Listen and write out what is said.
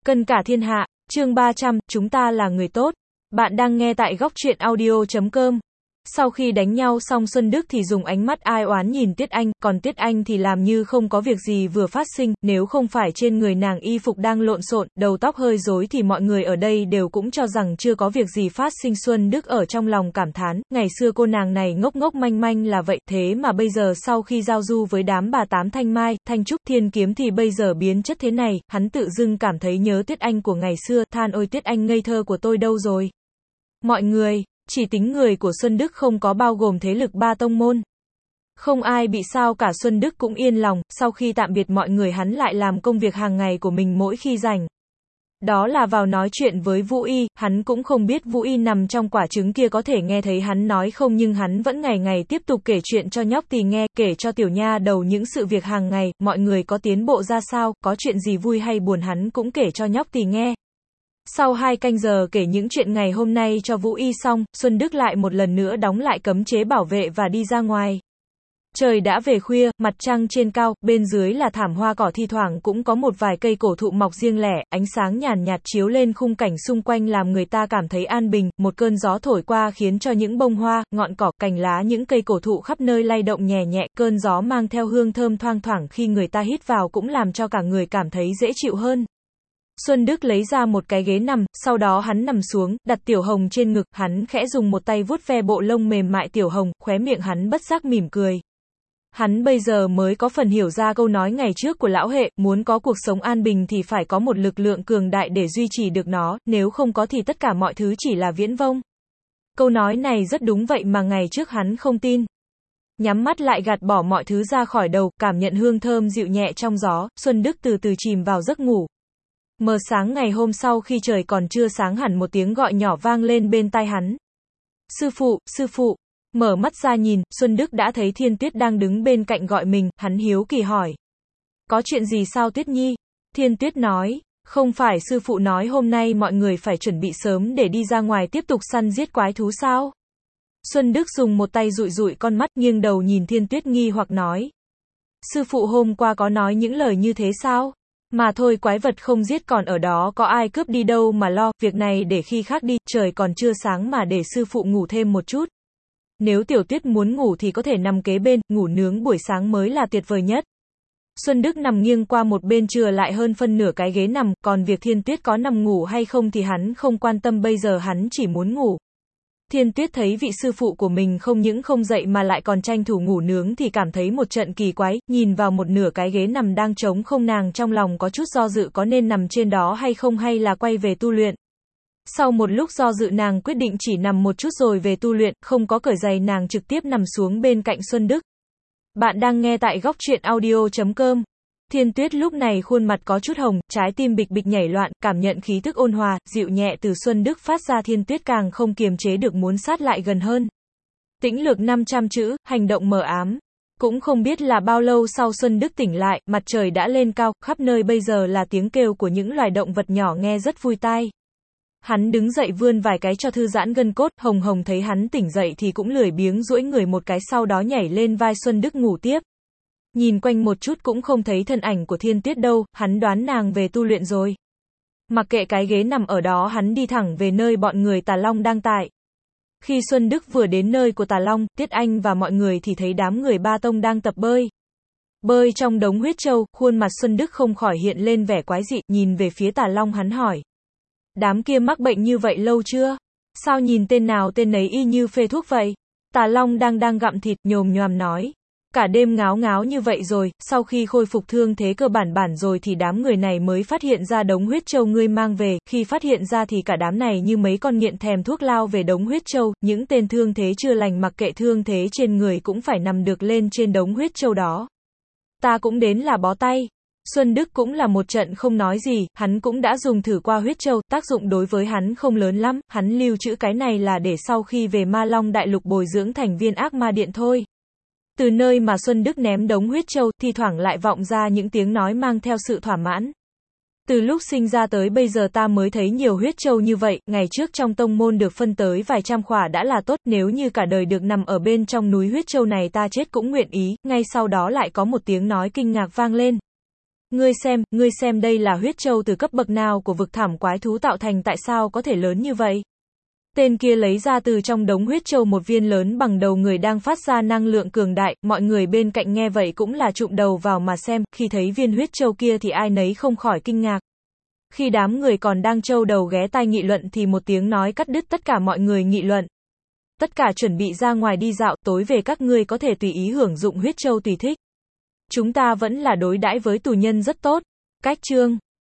Cân cả thiên hạ, chương 300, chúng ta là người tốt. Bạn đang nghe tại góc truyện audio.com. Sau khi đánh nhau xong Xuân Đức thì dùng ánh mắt ai oán nhìn Tiết Anh, còn Tiết Anh thì làm như không có việc gì vừa phát sinh, nếu không phải trên người nàng y phục đang lộn xộn, đầu tóc hơi rối thì mọi người ở đây đều cũng cho rằng chưa có việc gì phát sinh. Xuân Đức ở trong lòng cảm thán, ngày xưa cô nàng này ngốc ngốc manh manh là vậy, thế mà bây giờ sau khi giao du với đám bà tám Thanh Mai, Thanh Trúc, Thiên Kiếm thì bây giờ biến chất thế này, hắn tự dưng cảm thấy nhớ Tiết Anh của ngày xưa, than ôi Tiết Anh ngây thơ của tôi đâu rồi. Mọi người, chỉ tính người của Xuân Đức không có bao gồm thế lực ba tông môn. Không ai bị sao cả, Xuân Đức cũng yên lòng, sau khi tạm biệt mọi người hắn lại làm công việc hàng ngày của mình mỗi khi rảnh. Đó là vào nói chuyện với Vũ Y, hắn cũng không biết Vũ Y nằm trong quả trứng kia có thể nghe thấy hắn nói không, nhưng hắn vẫn ngày ngày tiếp tục kể chuyện cho nhóc tỳ nghe, kể cho tiểu nha đầu những sự việc hàng ngày, mọi người có tiến bộ ra sao, có chuyện gì vui hay buồn hắn cũng kể cho nhóc tỳ nghe. Sau 2 canh giờ kể những chuyện ngày hôm nay cho Vũ Y xong, Xuân Đức lại một lần nữa đóng lại cấm chế bảo vệ và đi ra ngoài. Trời đã về khuya, mặt trăng trên cao, bên dưới là thảm hoa cỏ, thi thoảng cũng có một vài cây cổ thụ mọc riêng lẻ, ánh sáng nhàn nhạt chiếu lên khung cảnh xung quanh làm người ta cảm thấy an bình, một cơn gió thổi qua khiến cho những bông hoa, ngọn cỏ, cành lá những cây cổ thụ khắp nơi lay động nhẹ nhẹ, cơn gió mang theo hương thơm thoang thoảng khi người ta hít vào cũng làm cho cả người cảm thấy dễ chịu hơn. Xuân Đức lấy ra một cái ghế nằm, sau đó hắn nằm xuống, đặt Tiểu Hồng trên ngực, hắn khẽ dùng một tay vuốt ve bộ lông mềm mại Tiểu Hồng, khóe miệng hắn bất giác mỉm cười. Hắn bây giờ mới có phần hiểu ra câu nói ngày trước của lão hệ, muốn có cuộc sống an bình thì phải có một lực lượng cường đại để duy trì được nó, nếu không có thì tất cả mọi thứ chỉ là viễn vông. Câu nói này rất đúng vậy mà ngày trước hắn không tin. Nhắm mắt lại gạt bỏ mọi thứ ra khỏi đầu, cảm nhận hương thơm dịu nhẹ trong gió, Xuân Đức từ từ chìm vào giấc ngủ. Mờ sáng ngày hôm sau khi trời còn chưa sáng hẳn, một tiếng gọi nhỏ vang lên bên tai hắn. Sư phụ, sư phụ. Mở mắt ra nhìn, Xuân Đức đã thấy Thiên Tuyết đang đứng bên cạnh gọi mình, hắn hiếu kỳ hỏi. Có chuyện gì sao Tuyết Nhi? Thiên Tuyết nói, không phải sư phụ nói hôm nay mọi người phải chuẩn bị sớm để đi ra ngoài tiếp tục săn giết quái thú sao? Xuân Đức dùng một tay dụi dụi con mắt, nghiêng đầu nhìn Thiên Tuyết nghi hoặc nói. Sư phụ hôm qua có nói những lời như thế sao? Mà thôi, quái vật không giết còn ở đó, có ai cướp đi đâu mà lo, việc này để khi khác đi, trời còn chưa sáng mà để sư phụ ngủ thêm một chút. Nếu Tiểu Tuyết muốn ngủ thì có thể nằm kế bên, ngủ nướng buổi sáng mới là tuyệt vời nhất. Xuân Đức nằm nghiêng qua một bên chừa lại hơn phân nửa cái ghế nằm, còn việc Thiên Tuyết có nằm ngủ hay không thì hắn không quan tâm, bây giờ hắn chỉ muốn ngủ. Thiên Tuyết thấy vị sư phụ của mình không những không dậy mà lại còn tranh thủ ngủ nướng thì cảm thấy một trận kỳ quái, nhìn vào một nửa cái ghế nằm đang trống không, nàng trong lòng có chút do dự có nên nằm trên đó hay không, hay là quay về tu luyện. Sau một lúc do dự nàng quyết định chỉ nằm một chút rồi về tu luyện, không có cởi giày nàng trực tiếp nằm xuống bên cạnh Xuân Đức. Bạn đang nghe tại góc truyện audio.com. Thiên Tuyết lúc này khuôn mặt có chút hồng, trái tim bịch bịch nhảy loạn, cảm nhận khí tức ôn hòa, dịu nhẹ từ Xuân Đức phát ra, Thiên Tuyết càng không kiềm chế được muốn sát lại gần hơn. Tĩnh lược 500 chữ, hành động mờ ám. Cũng không biết là bao lâu sau Xuân Đức tỉnh lại, mặt trời đã lên cao, khắp nơi bây giờ là tiếng kêu của những loài động vật nhỏ nghe rất vui tai. Hắn đứng dậy vươn vài cái cho thư giãn gân cốt, Hồng Hồng thấy hắn tỉnh dậy thì cũng lười biếng duỗi người một cái, sau đó nhảy lên vai Xuân Đức ngủ tiếp. Nhìn quanh một chút cũng không thấy thân ảnh của Thiên Tuyết đâu, hắn đoán nàng về tu luyện rồi. Mặc kệ cái ghế nằm ở đó, hắn đi thẳng về nơi bọn người Tà Long đang tại. Khi Xuân Đức vừa đến nơi của Tà Long, Tiết Anh và mọi người thì thấy đám người Ba Tông đang tập bơi. Bơi trong đống huyết châu, khuôn mặt Xuân Đức không khỏi hiện lên vẻ quái dị, nhìn về phía Tà Long hắn hỏi. Đám kia mắc bệnh như vậy lâu chưa? Sao nhìn tên nào tên nấy y như phê thuốc vậy? Tà Long đang gặm thịt, nhồm nhoàm nói. Cả đêm ngáo ngáo như vậy rồi, sau khi khôi phục thương thế cơ bản rồi thì đám người này mới phát hiện ra đống huyết châu ngươi mang về, khi phát hiện ra thì cả đám này như mấy con nghiện thèm thuốc lao về đống huyết châu, những tên thương thế chưa lành mặc kệ thương thế trên người cũng phải nằm được lên trên đống huyết châu đó. Ta cũng đến là bó tay. Xuân Đức cũng là một trận không nói gì, hắn cũng đã dùng thử qua huyết châu, tác dụng đối với hắn không lớn lắm, hắn lưu trữ cái này là để sau khi về Ma Long Đại Lục bồi dưỡng thành viên ác ma điện thôi. Từ nơi mà Xuân Đức ném đống huyết châu, thi thoảng lại vọng ra những tiếng nói mang theo sự thỏa mãn. Từ lúc sinh ra tới bây giờ ta mới thấy nhiều huyết châu như vậy, ngày trước trong tông môn được phân tới vài trăm khỏa đã là tốt, nếu như cả đời được nằm ở bên trong núi huyết châu này ta chết cũng nguyện ý, ngay sau đó lại có một tiếng nói kinh ngạc vang lên. Ngươi xem đây là huyết châu từ cấp bậc nào của vực thảm quái thú tạo thành, tại sao có thể lớn như vậy? Tên kia lấy ra từ trong đống huyết châu một viên lớn bằng đầu người đang phát ra năng lượng cường đại, mọi người bên cạnh nghe vậy cũng là chụm đầu vào mà xem, khi thấy viên huyết châu kia thì ai nấy không khỏi kinh ngạc. Khi đám người còn đang trâu đầu ghé tai nghị luận thì một tiếng nói cắt đứt tất cả mọi người nghị luận. Tất cả chuẩn bị ra ngoài đi dạo, tối về các ngươi có thể tùy ý hưởng dụng huyết châu tùy thích. Chúng ta vẫn là đối đãi với tù nhân rất tốt. Cách chương